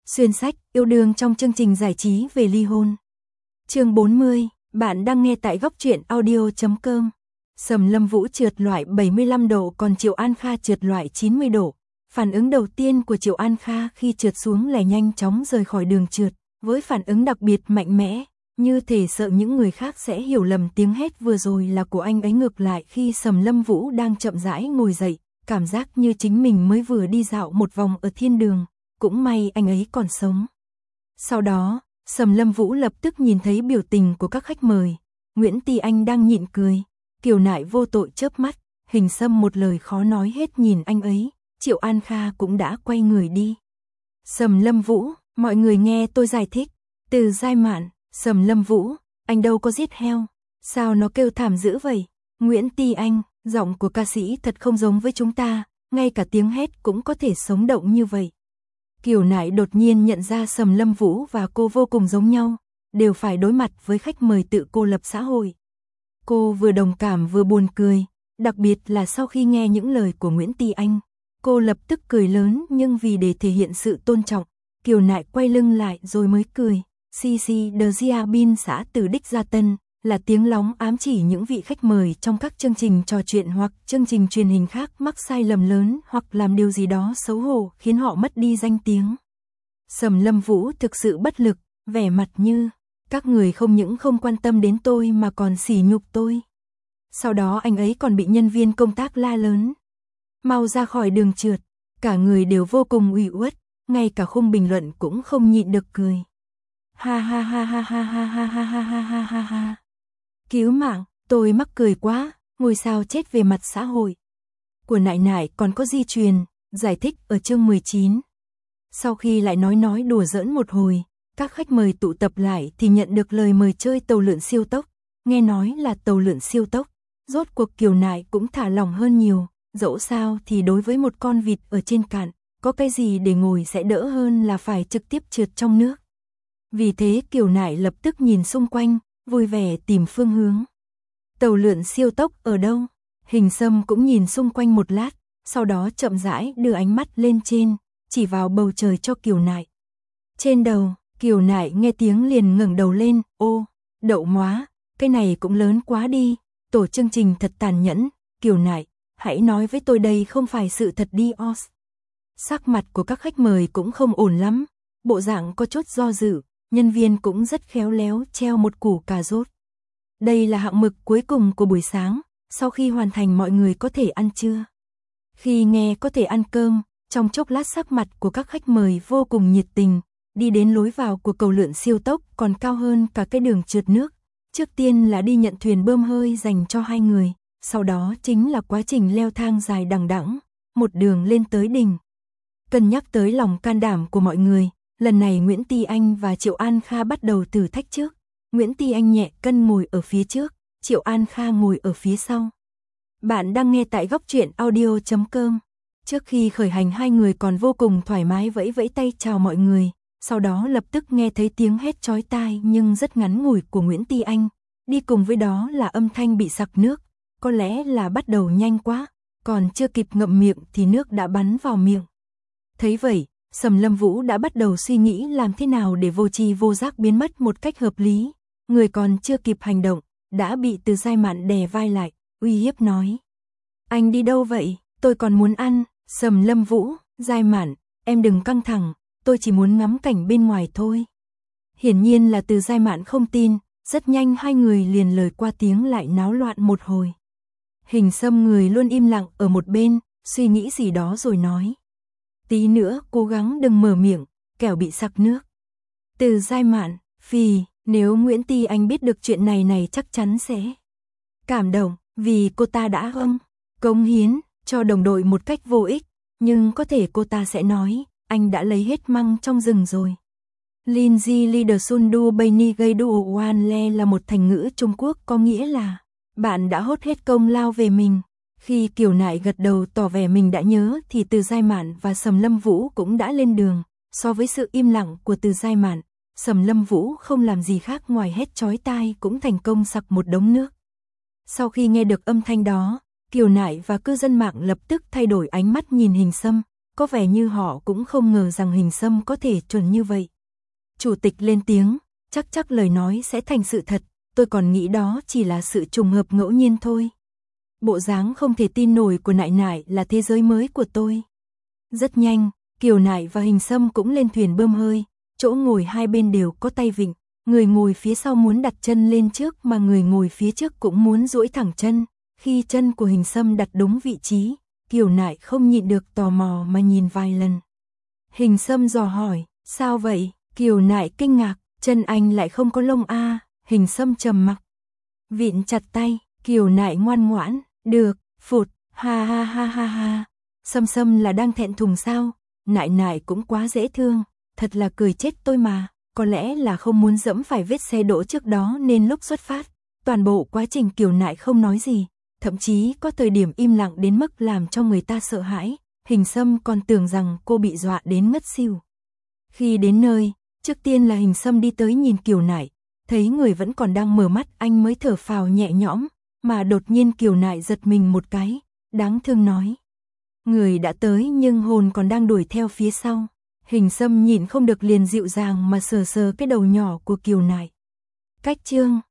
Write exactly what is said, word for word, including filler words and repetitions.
Xuyên sách, yêu đương trong chương trình giải trí về ly hôn. Chương bốn mươi, bạn đang nghe tại góc truyện audio chấm com. Sầm Lâm Vũ trượt loại bảy mươi lăm độ còn Triệu An Kha trượt loại chín mươi độ. Phản ứng đầu tiên của Triệu An Kha khi trượt xuống là nhanh chóng rời khỏi đường trượt, với phản ứng đặc biệt mạnh mẽ, như thể sợ những người khác sẽ hiểu lầm tiếng hét vừa rồi là của anh ấy. Ngược lại khi Sầm Lâm Vũ đang chậm rãi ngồi dậy, cảm giác như chính mình mới vừa đi dạo một vòng ở thiên đường. Cũng may anh ấy còn sống. Sau đó, Sầm Lâm Vũ lập tức nhìn thấy biểu tình của các khách mời. Nguyễn Ti Anh đang nhịn cười, Kiều Nại vô tội chớp mắt, Hình Sâm một lời khó nói hết nhìn anh ấy, Triệu An Kha cũng đã quay người đi. Sầm Lâm Vũ, mọi người nghe tôi giải thích. Từ Giai Mạn, Sầm Lâm Vũ, anh đâu có giết heo, sao nó kêu thảm dữ vậy? Nguyễn Ti Anh, giọng của ca sĩ thật không giống với chúng ta, ngay cả tiếng hét cũng có thể sống động như vậy. Kiều Nại đột nhiên nhận ra Sầm Lâm Vũ và cô vô cùng giống nhau, đều phải đối mặt với khách mời tự cô lập xã hội. Cô vừa đồng cảm vừa buồn cười, đặc biệt là sau khi nghe những lời của Nguyễn Ti Anh. Cô lập tức cười lớn, nhưng vì để thể hiện sự tôn trọng, Kiều Nại quay lưng lại rồi mới cười. Sisi de Gia Bin xã từ Đích Gia Tân là tiếng lóng ám chỉ những vị khách mời trong các chương trình trò chuyện hoặc chương trình truyền hình khác mắc sai lầm lớn hoặc làm điều gì đó xấu hổ khiến họ mất đi danh tiếng. Sầm Lâm Vũ thực sự bất lực, vẻ mặt như các người không những không quan tâm đến tôi mà còn sỉ nhục tôi. Sau đó anh ấy còn bị nhân viên công tác la lớn, mau ra khỏi đường trượt. Cả người đều vô cùng ủy uất, ngay cả khung bình luận cũng không nhịn được cười. Ha ha ha ha ha ha ha ha ha ha ha ha ha. Cứu mạng, tôi mắc cười quá, ngôi sao chết về mặt xã hội. Của Nại Nại còn có di truyền, giải thích ở chương mười chín. Sau khi lại nói nói đùa giỡn một hồi, các khách mời tụ tập lại thì nhận được lời mời chơi tàu lượn siêu tốc. Nghe nói là tàu lượn siêu tốc, rốt cuộc Kiều Nại cũng thả lỏng hơn nhiều, dẫu sao thì đối với một con vịt ở trên cạn, có cái gì để ngồi sẽ đỡ hơn là phải trực tiếp trượt trong nước. Vì thế Kiều Nại lập tức nhìn xung quanh, vui vẻ tìm phương hướng. Tàu lượn siêu tốc ở đâu? Hình Sâm cũng nhìn xung quanh một lát, sau đó chậm rãi đưa ánh mắt lên trên, chỉ vào bầu trời cho Kiều Nại. Trên đầu, Kiều Nại nghe tiếng liền ngẩng đầu lên, ô, đậu móa, cái này cũng lớn quá đi, tổ chương trình thật tàn nhẫn, Kiều Nại, hãy nói với tôi đây không phải sự thật đi os. Sắc mặt của các khách mời cũng không ổn lắm, bộ dạng có chút do dự. Nhân viên cũng rất khéo léo treo một củ cà rốt. Đây là hạng mục cuối cùng của buổi sáng, sau khi hoàn thành mọi người có thể ăn trưa. Khi nghe có thể ăn cơm, trong chốc lát sắc mặt của các khách mời vô cùng nhiệt tình, đi đến lối vào của cầu lượn siêu tốc còn cao hơn cả cái đường trượt nước. Trước tiên là đi nhận thuyền bơm hơi dành cho hai người, sau đó chính là quá trình leo thang dài đằng đẵng, một đường lên tới đỉnh. Cân nhắc tới lòng can đảm của mọi người, lần này Nguyễn Ti Anh và Triệu An Kha bắt đầu thử thách trước. Nguyễn Ti Anh nhẹ cân ngồi ở phía trước, Triệu An Kha ngồi ở phía sau. Bạn đang nghe tại góc truyện audio chấm com. Trước khi khởi hành hai người còn vô cùng thoải mái vẫy vẫy tay chào mọi người, sau đó lập tức nghe thấy tiếng hét chói tai nhưng rất ngắn ngủi của Nguyễn Ti Anh. Đi cùng với đó là âm thanh bị sặc nước, có lẽ là bắt đầu nhanh quá, còn chưa kịp ngậm miệng thì nước đã bắn vào miệng. Thấy vậy, Sầm Lâm Vũ đã bắt đầu suy nghĩ làm thế nào để vô tri vô giác biến mất một cách hợp lý. Người còn chưa kịp hành động, đã bị Từ Giai Mạn đè vai lại, uy hiếp nói. Anh đi đâu vậy? Tôi còn muốn ăn. Sầm Lâm Vũ, Giai Mạn, em đừng căng thẳng, tôi chỉ muốn ngắm cảnh bên ngoài thôi. Hiển nhiên là Từ Giai Mạn không tin, rất nhanh hai người liền lời qua tiếng lại náo loạn một hồi. Hình Sâm người luôn im lặng ở một bên, suy nghĩ gì đó rồi nói. Tí nữa cố gắng đừng mở miệng, kẻo bị sặc nước. Từ Giai Mạn, phì, nếu Nguyễn Ti Anh biết được chuyện này này chắc chắn sẽ cảm động, vì cô ta đã hâm, cống hiến cho đồng đội một cách vô ích, nhưng có thể cô ta sẽ nói, anh đã lấy hết măng trong rừng rồi. Linji Lidersun Du Baini Gây Du Wan Le là một thành ngữ Trung Quốc có nghĩa là bạn đã hốt hết công lao về mình. Khi Kiều Nại gật đầu tỏ vẻ mình đã nhớ thì Từ Giai Mạn và Sầm Lâm Vũ cũng đã lên đường. So với sự im lặng của Từ Giai Mạn, Sầm Lâm Vũ không làm gì khác ngoài hét chói tai cũng thành công sặc một đống nước. Sau khi nghe được âm thanh đó, Kiều Nại và cư dân mạng lập tức thay đổi ánh mắt nhìn Hình Sâm. có vẻ như họ cũng không ngờ rằng Hình Sâm có thể chuẩn như vậy. Chủ tịch lên tiếng, chắc chắc lời nói sẽ thành sự thật, tôi còn nghĩ đó chỉ là sự trùng hợp ngẫu nhiên thôi. Bộ dáng không thể tin nổi của Nại Nại là thế giới mới của tôi. Rất nhanh, Kiều Nại và Hình Sâm cũng lên thuyền bơm hơi, chỗ ngồi hai bên đều có tay vịn, người ngồi phía sau muốn đặt chân lên trước mà người ngồi phía trước cũng muốn duỗi thẳng chân. Khi chân của Hình Sâm đặt đúng vị trí, Kiều Nại không nhịn được tò mò mà nhìn vài lần. Hình Sâm dò hỏi, sao vậy? Kiều Nại kinh ngạc, chân anh lại không có lông a? À? Hình Sâm trầm mặc, vịn chặt tay. Kiều Nại ngoan ngoãn, được, phụt, ha ha ha ha ha. Sâm Sâm là đang thẹn thùng sao? Nại Nại cũng quá dễ thương, thật là cười chết tôi mà. Có lẽ là không muốn dẫm phải vết xe đỗ trước đó nên lúc xuất phát, toàn bộ quá trình Kiều Nại không nói gì, thậm chí có thời điểm im lặng đến mức làm cho người ta sợ hãi. Hình Sâm còn tưởng rằng cô bị dọa đến ngất xỉu. Khi đến nơi, trước tiên là Hình Sâm đi tới nhìn Kiều Nại, thấy người vẫn còn đang mở mắt anh mới thở phào nhẹ nhõm, mà đột nhiên Kiều Nại giật mình một cái, đáng thương nói. Người đã tới nhưng hồn còn đang đuổi theo phía sau. Hình Sâm nhịn không được liền dịu dàng mà sờ sờ cái đầu nhỏ của Kiều Nại. Cách chương